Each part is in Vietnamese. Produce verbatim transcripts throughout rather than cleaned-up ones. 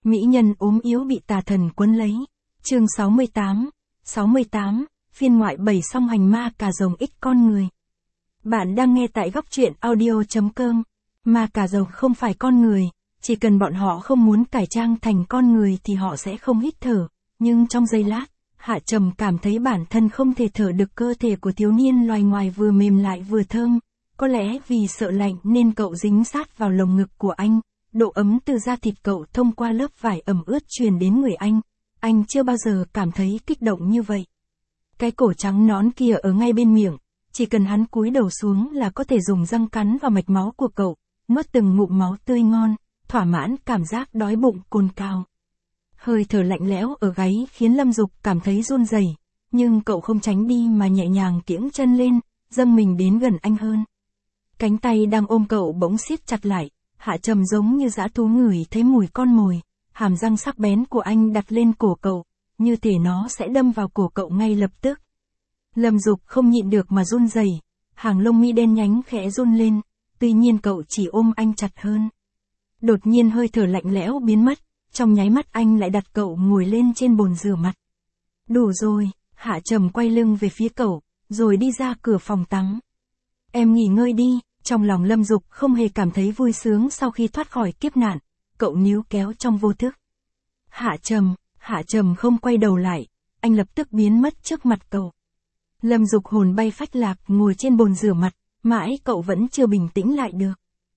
Mỹ nhân ốm yếu bị tà thần quấn lấy. Chương sáu mươi tám. sáu mươi tám, phiên ngoại bảy song hành ma cà rồng ích con người. Bạn đang nghe tại góc truyện audio.com. Ma cà rồng không phải con người, chỉ cần bọn họ không muốn cải trang thành con người thì họ sẽ không hít thở, nhưng trong giây lát, Hạ Trầm cảm thấy bản thân không thể thở được. Cơ thể của thiếu niên loài ngoài vừa mềm lại vừa thơm, có lẽ vì sợ lạnh nên cậu dính sát vào lồng ngực của anh, độ ấm từ da thịt cậu thông qua lớp vải ẩm ướt truyền đến người anh. Anh chưa bao giờ cảm thấy kích động như vậy. Cái cổ trắng nõn kia ở ngay bên miệng, chỉ cần hắn cúi đầu xuống là có thể dùng răng cắn vào mạch máu của cậu, nuốt từng ngụm máu tươi ngon, thỏa mãn cảm giác đói bụng cồn cào. Hơi thở lạnh lẽo ở gáy khiến Lâm Dục cảm thấy run rẩy, nhưng cậu không tránh đi mà nhẹ nhàng kiễng chân lên, dâng mình đến gần anh hơn. Cánh tay đang ôm cậu bỗng siết chặt lại, Hạ Trầm giống như dã thú ngửi thấy mùi con mồi, hàm răng sắc bén của anh đặt lên cổ cậu, như thể nó sẽ đâm vào cổ cậu ngay lập tức. Lâm Dục không nhịn được mà run rẩy, hàng lông mi đen nhánh khẽ run lên, tuy nhiên cậu chỉ ôm anh chặt hơn. Đột nhiên hơi thở lạnh lẽo biến mất, trong nháy mắt anh lại đặt cậu ngồi lên trên bồn rửa mặt. Đủ rồi, Hạ Trầm quay lưng về phía cậu, rồi đi ra cửa phòng tắm. Em nghỉ ngơi đi. Trong lòng Lâm Dục không hề cảm thấy vui sướng sau khi thoát khỏi kiếp nạn, cậu níu kéo trong vô thức. Hạ Trầm, Hạ Trầm không quay đầu lại, anh lập tức biến mất trước mặt cậu. Lâm Dục hồn bay phách lạc ngồi trên bồn rửa mặt, mãi cậu vẫn chưa bình tĩnh lại được.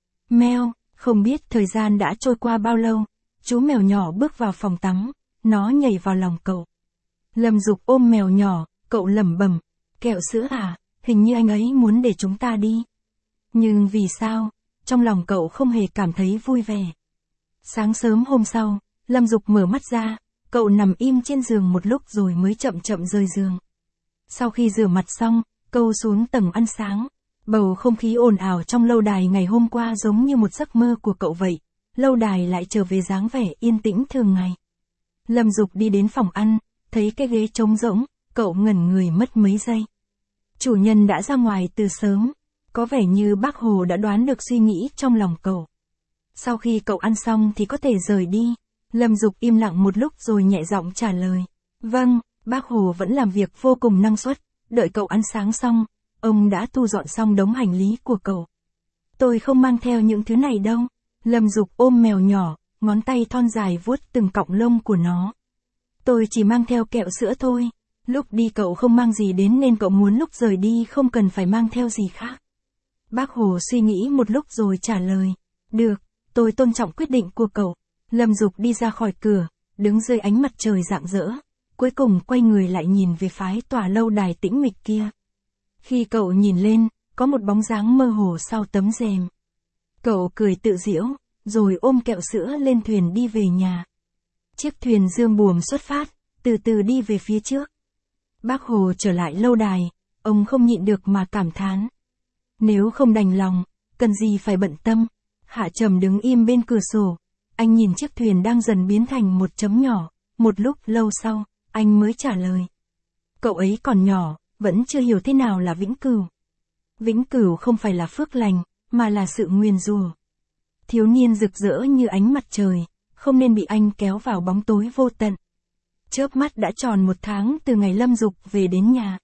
Meo, không biết thời gian đã trôi qua bao lâu, chú mèo nhỏ bước vào phòng tắm, nó nhảy vào lòng cậu. Lâm Dục ôm mèo nhỏ, cậu lẩm bẩm, kẹo sữa à, hình như anh ấy muốn để chúng ta đi. Nhưng vì sao, trong lòng cậu không hề cảm thấy vui vẻ. Sáng sớm hôm sau, Lâm Dục mở mắt ra, cậu nằm im trên giường một lúc rồi mới chậm chậm rời giường. Sau khi rửa mặt xong, cậu xuống tầng ăn sáng. Bầu không khí ồn ào trong lâu đài ngày hôm qua giống như một giấc mơ của cậu vậy. Lâu đài lại trở về dáng vẻ yên tĩnh thường ngày. Lâm Dục đi đến phòng ăn, thấy cái ghế trống rỗng, cậu ngẩn người mất mấy giây. Chủ nhân đã ra ngoài từ sớm. Có vẻ như bác Hồ đã đoán được suy nghĩ trong lòng cậu. Sau khi cậu ăn xong thì có thể rời đi. Lâm Dục im lặng một lúc rồi nhẹ giọng trả lời. Vâng, bác Hồ vẫn làm việc vô cùng năng suất. Đợi cậu ăn sáng xong, ông đã thu dọn xong đống hành lý của cậu. Tôi không mang theo những thứ này đâu. Lâm Dục ôm mèo nhỏ, ngón tay thon dài vuốt từng cọng lông của nó. Tôi chỉ mang theo kẹo sữa thôi. Lúc đi cậu không mang gì đến nên cậu muốn lúc rời đi không cần phải mang theo gì khác. Bác Hồ suy nghĩ một lúc rồi trả lời. Được, tôi tôn trọng quyết định của cậu. Lâm Dục đi ra khỏi cửa, đứng dưới ánh mặt trời rạng rỡ. Cuối cùng quay người lại nhìn về phái tòa lâu đài tĩnh mịch kia. Khi cậu nhìn lên, có một bóng dáng mơ hồ sau tấm rèm. Cậu cười tự giễu, rồi ôm kẹo sữa lên thuyền đi về nhà. Chiếc thuyền dương buồm xuất phát, từ từ đi về phía trước. Bác Hồ trở lại lâu đài, ông không nhịn được mà cảm thán. Nếu không đành lòng, cần gì phải bận tâm. Hạ Trầm đứng im bên cửa sổ. Anh nhìn chiếc thuyền đang dần biến thành một chấm nhỏ. Một lúc lâu sau, anh mới trả lời. Cậu ấy còn nhỏ, vẫn chưa hiểu thế nào là vĩnh cửu. Vĩnh cửu không phải là phước lành, mà là sự nguyền rủa. Thiếu niên rực rỡ như ánh mặt trời, không nên bị anh kéo vào bóng tối vô tận. Chớp mắt đã tròn một tháng từ ngày Lâm Dục về đến nhà.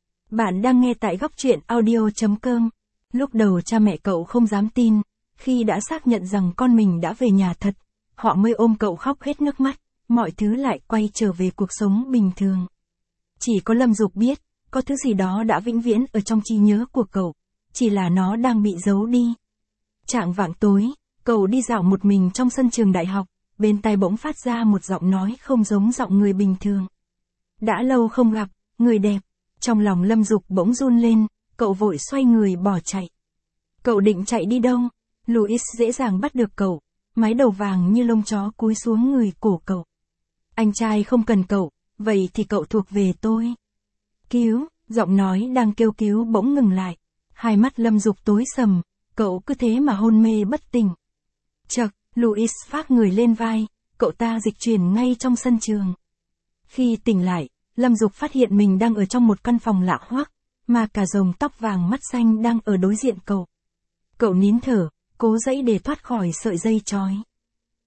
Bạn đang nghe tại góc truyện audio.com. Lúc đầu cha mẹ cậu không dám tin, khi đã xác nhận rằng con mình đã về nhà thật, họ mới ôm cậu khóc hết nước mắt, mọi thứ lại quay trở về cuộc sống bình thường. Chỉ có Lâm Dục biết, có thứ gì đó đã vĩnh viễn ở trong trí nhớ của cậu, chỉ là nó đang bị giấu đi. Chạng vạng tối, cậu đi dạo một mình trong sân trường đại học, bên tai bỗng phát ra một giọng nói không giống giọng người bình thường. Đã lâu không gặp, người đẹp. Trong lòng Lâm Dục bỗng run lên. Cậu vội xoay người bỏ chạy. Cậu định chạy đi đâu? Louis dễ dàng bắt được cậu, mái đầu vàng như lông chó cúi xuống người cổ cậu. Anh trai không cần cậu, vậy thì cậu thuộc về tôi. Cứu, giọng nói đang kêu cứu bỗng ngừng lại. Hai mắt Lâm Dục tối sầm, cậu cứ thế mà hôn mê bất tỉnh. Chậc, Louis phác người lên vai, cậu ta dịch chuyển ngay trong sân trường. Khi tỉnh lại, Lâm Dục phát hiện mình đang ở trong một căn phòng lạ hoắc. Ma cà rồng tóc vàng mắt xanh đang ở đối diện cậu. Cậu nín thở, cố dãy để thoát khỏi sợi dây trói.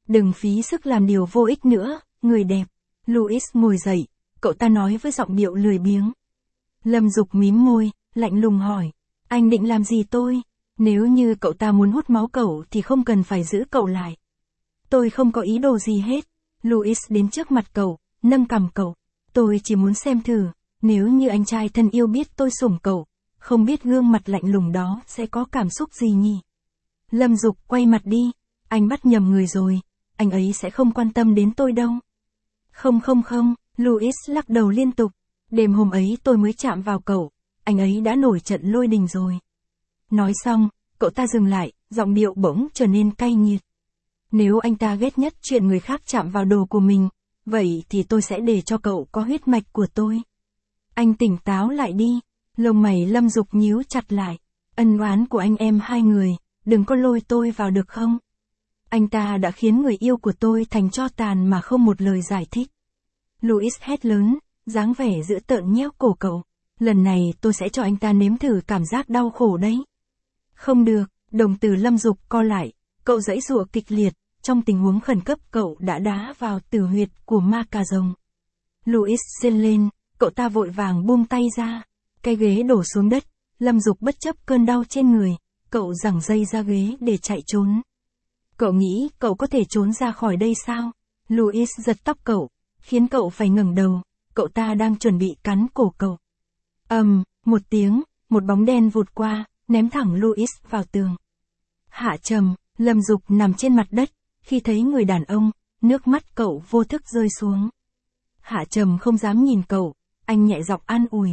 Đừng phí sức làm điều vô ích nữa, người đẹp. Louis ngồi dậy, cậu ta nói với giọng điệu lười biếng. Lâm Dục mím môi, lạnh lùng hỏi. Anh định làm gì tôi? Nếu như cậu ta muốn hút máu cậu thì không cần phải giữ cậu lại. Tôi không có ý đồ gì hết. Louis đến trước mặt cậu, nâng cằm cậu. Tôi chỉ muốn xem thử, nếu như anh trai thân yêu biết tôi sủng cậu, không biết gương mặt lạnh lùng đó sẽ có cảm xúc gì nhỉ? Lâm Dục quay mặt đi. Anh bắt nhầm người rồi, anh ấy sẽ không quan tâm đến tôi đâu. Không không không, Louis lắc đầu liên tục. Đêm hôm ấy tôi mới chạm vào cậu, anh ấy đã nổi trận lôi đình rồi. Nói xong, cậu ta dừng lại, giọng điệu bỗng trở nên cay nghiệt. Nếu anh ta ghét nhất chuyện người khác chạm vào đồ của mình, vậy thì tôi sẽ để cho cậu có huyết mạch của tôi. Anh tỉnh táo lại đi, lông mày Lâm Dục nhíu chặt lại. Ân oán của anh em hai người, đừng có lôi tôi vào được không? Anh ta đã khiến người yêu của tôi thành tro tàn mà không một lời giải thích. Louis hét lớn, dáng vẻ dữ tợn nhéo cổ cậu. Lần này tôi sẽ cho anh ta nếm thử cảm giác đau khổ đấy. Không được, đồng tử Lâm Dục co lại, cậu giãy giụa kịch liệt, trong tình huống khẩn cấp cậu đã đá vào tử huyệt của ma cà rồng. Louis rên lên, cậu ta vội vàng buông tay ra, cái ghế đổ xuống đất, Lâm Dục bất chấp cơn đau trên người, cậu giằng dây ra ghế để chạy trốn. Cậu nghĩ cậu có thể trốn ra khỏi đây sao? Louis giật tóc cậu, khiến cậu phải ngẩng đầu, cậu ta đang chuẩn bị cắn cổ cậu. Ầm, um, một tiếng, một bóng đen vụt qua, ném thẳng Louis vào tường. Hạ Trầm, Lâm Dục nằm trên mặt đất, khi thấy người đàn ông, nước mắt cậu vô thức rơi xuống. Hạ Trầm không dám nhìn cậu, anh nhẹ giọng an ủi.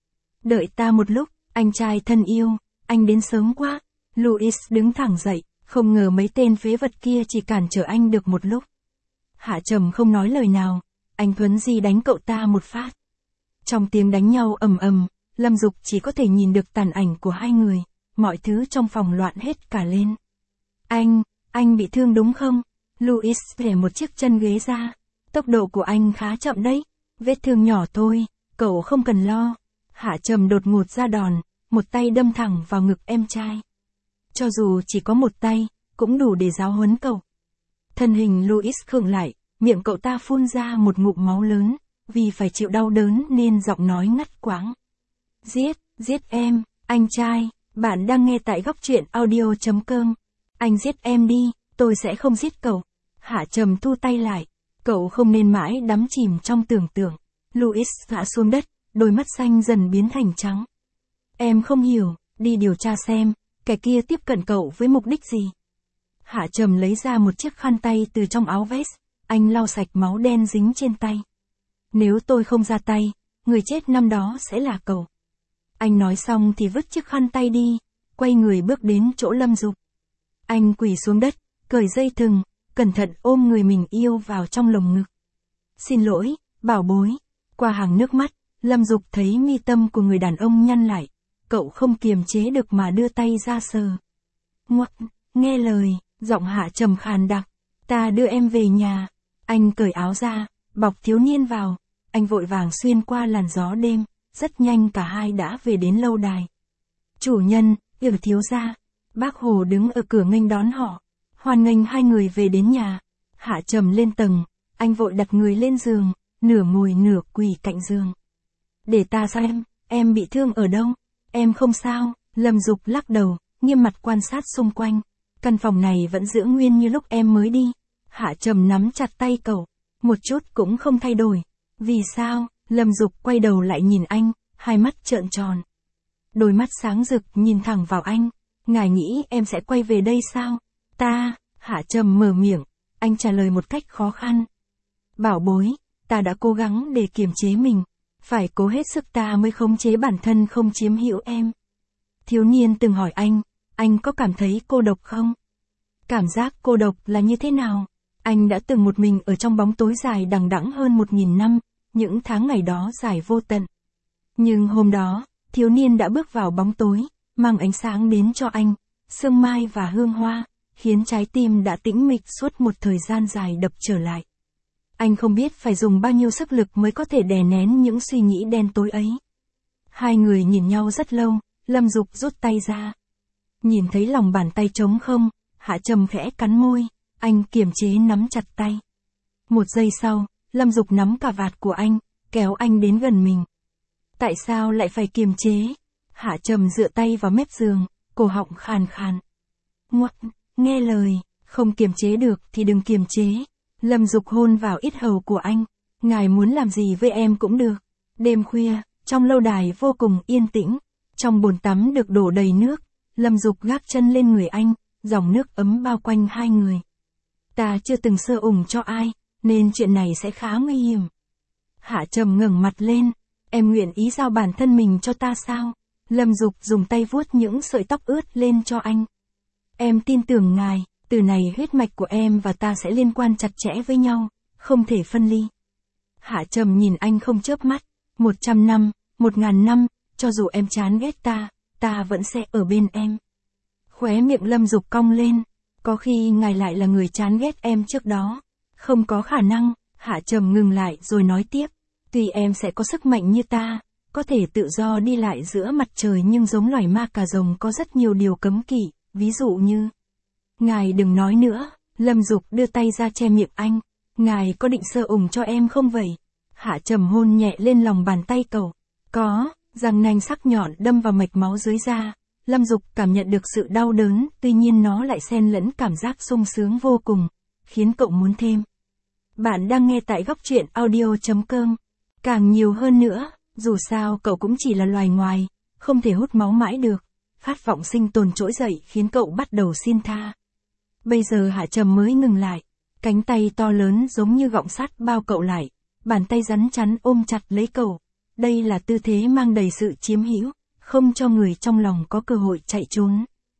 Đợi ta một lúc, anh trai thân yêu, anh đến sớm quá. Louis đứng thẳng dậy, không ngờ mấy tên phế vật kia chỉ cản trở anh được một lúc. Hạ Trầm không nói lời nào, anh thuấn di đánh cậu ta một phát. Trong tiếng đánh nhau ầm ầm, Lâm Dục chỉ có thể nhìn được tàn ảnh của hai người, mọi thứ trong phòng loạn hết cả lên. Anh, anh bị thương đúng không? Louis để một chiếc chân ghế ra. Tốc độ của anh khá chậm đấy, vết thương nhỏ thôi, cậu không cần lo. Hạ Trầm đột ngột ra đòn, một tay đâm thẳng vào ngực em trai. Cho dù chỉ có một tay, cũng đủ để giáo huấn cậu. Thân hình Louis khựng lại, miệng cậu ta phun ra một ngụm máu lớn, vì phải chịu đau đớn nên giọng nói ngắt quãng. Giết, giết em, anh trai, bạn đang nghe tại góc truyện audio chấm com. Anh giết em đi, tôi sẽ không giết cậu. Hạ Trầm thu tay lại, cậu không nên mãi đắm chìm trong tưởng tượng. Louis ngã xuống đất, đôi mắt xanh dần biến thành trắng. Em không hiểu, đi điều tra xem, kẻ kia tiếp cận cậu với mục đích gì. Hạ Trầm lấy ra một chiếc khăn tay từ trong áo vest, anh lau sạch máu đen dính trên tay. Nếu tôi không ra tay, người chết năm đó sẽ là cậu. Anh nói xong thì vứt chiếc khăn tay đi, quay người bước đến chỗ Lâm Dục. Anh quỳ xuống đất, cởi dây thừng, cẩn thận ôm người mình yêu vào trong lồng ngực. Xin lỗi, bảo bối. Qua hàng nước mắt, Lâm Dục thấy mi tâm của người đàn ông nhăn lại. Cậu không kiềm chế được mà đưa tay ra sờ. Ngoắc, nghe lời, giọng Hạ Trầm khàn đặc. Ta đưa em về nhà. Anh cởi áo ra, bọc thiếu niên vào. Anh vội vàng xuyên qua làn gió đêm, rất nhanh cả hai đã về đến lâu đài. Chủ nhân, ừ thiếu gia. Bác Hồ đứng ở cửa nghênh đón họ. Hoan nghênh hai người về đến nhà. Hạ Trầm lên tầng, anh vội đặt người lên giường, nửa ngồi nửa quỳ cạnh giường. Để ta xem, em bị thương ở đâu? Em không sao. Lâm Dục lắc đầu, nghiêm mặt quan sát xung quanh. Căn phòng này vẫn giữ nguyên như lúc em mới đi. Hạ Trầm nắm chặt tay cậu, một chút cũng không thay đổi. Vì sao? Lâm Dục quay đầu lại nhìn anh, hai mắt trợn tròn. Đôi mắt sáng rực nhìn thẳng vào anh. Ngài nghĩ em sẽ quay về đây sao? Ta, Hạ Trầm mở miệng, anh trả lời một cách khó khăn. Bảo bối, ta đã cố gắng để kiềm chế mình, phải cố hết sức ta mới khống chế bản thân không chiếm hữu em. Thiếu niên từng hỏi anh, anh có cảm thấy cô độc không? Cảm giác cô độc là như thế nào? Anh đã từng một mình ở trong bóng tối dài đằng đẵng hơn một nghìn năm, những tháng ngày đó dài vô tận. Nhưng hôm đó, thiếu niên đã bước vào bóng tối, mang ánh sáng đến cho anh, sương mai và hương hoa, khiến trái tim đã tĩnh mịch suốt một thời gian dài đập trở lại. Anh không biết phải dùng bao nhiêu sức lực mới có thể đè nén những suy nghĩ đen tối ấy. Hai người nhìn nhau rất lâu, Lâm Dục rút tay ra. Nhìn thấy lòng bàn tay trống không, Hạ Trầm khẽ cắn môi, Anh kiềm chế nắm chặt tay. Một giây sau, Lâm Dục nắm cà vạt của anh, kéo anh đến gần mình. Tại sao lại phải kiềm chế? Hạ Trầm dựa tay vào mép giường, cổ họng khàn khàn. Ngoắc, nghe lời, không kiềm chế được thì đừng kiềm chế. Lâm Dục hôn vào yết hầu của anh. Ngài muốn làm gì với em cũng được. Đêm khuya, trong lâu đài vô cùng yên tĩnh, trong bồn tắm được đổ đầy nước, Lâm Dục gác chân lên người anh, dòng nước ấm bao quanh hai người. Ta chưa từng sơ ủng cho ai, nên chuyện này sẽ khá nguy hiểm. Hạ Trầm ngẩng mặt lên, em nguyện ý giao bản thân mình cho ta sao? Lâm Dục dùng tay vuốt những sợi tóc ướt lên cho anh. Em tin tưởng ngài, từ này huyết mạch của em và ta sẽ liên quan chặt chẽ với nhau, không thể phân ly. Hạ Trầm nhìn anh không chớp mắt, một trăm năm, một ngàn năm, cho dù em chán ghét ta, ta vẫn sẽ ở bên em. Khóe miệng Lâm Dục cong lên, có khi ngài lại là người chán ghét em trước đó. Không có khả năng, Hạ Trầm ngừng lại rồi nói tiếp, tuy em sẽ có sức mạnh như ta, có thể tự do đi lại giữa mặt trời nhưng giống loài ma cà rồng có rất nhiều điều cấm kỵ, ví dụ như... Ngài đừng nói nữa, Lâm Dục đưa tay ra che miệng anh, ngài có định sơ ủng cho em không vậy? Hạ Trầm hôn nhẹ lên lòng bàn tay cậu, có, răng nanh sắc nhọn đâm vào mạch máu dưới da. Lâm Dục cảm nhận được sự đau đớn, tuy nhiên nó lại xen lẫn cảm giác sung sướng vô cùng, khiến cậu muốn thêm. Bạn đang nghe tại góc truyện audio chấm com. Càng nhiều hơn nữa, dù sao cậu cũng chỉ là loài ngoài, không thể hút máu mãi được. Khát vọng sinh tồn trỗi dậy khiến cậu bắt đầu xin tha. Bây giờ Hạ Trầm mới ngừng lại, cánh tay to lớn giống như gọng sắt bao cậu lại, bàn tay rắn chắn ôm chặt lấy cậu. Đây là tư thế mang đầy sự chiếm hữu, không cho người trong lòng có cơ hội chạy trốn.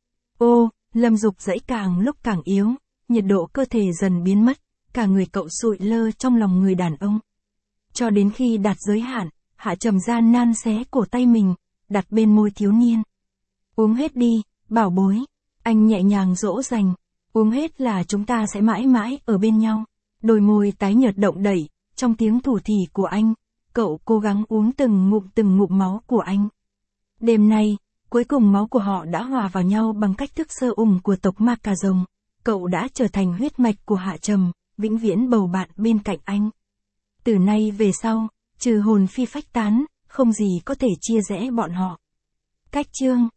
Ô, Lâm Dục giãy càng lúc càng yếu, nhiệt độ cơ thể dần biến mất, cả người cậu sụi lơ trong lòng người đàn ông. Cho đến khi đạt giới hạn, Hạ Trầm gian nan xé cổ tay mình, đặt bên môi thiếu niên. Uống hết đi, bảo bối. Anh nhẹ nhàng dỗ dành. Uống hết là chúng ta sẽ mãi mãi ở bên nhau. Đôi môi tái nhợt động đẩy, trong tiếng thủ thỉ của anh, cậu cố gắng uống từng ngụm từng ngụm máu của anh. Đêm nay, cuối cùng máu của họ đã hòa vào nhau bằng cách thức sơ ủng của tộc ma cà rồng. Cậu đã trở thành huyết mạch của Hạ Trầm, vĩnh viễn bầu bạn bên cạnh anh. Từ nay về sau, trừ hồn phi phách tán, không gì có thể chia rẽ bọn họ. Cách chương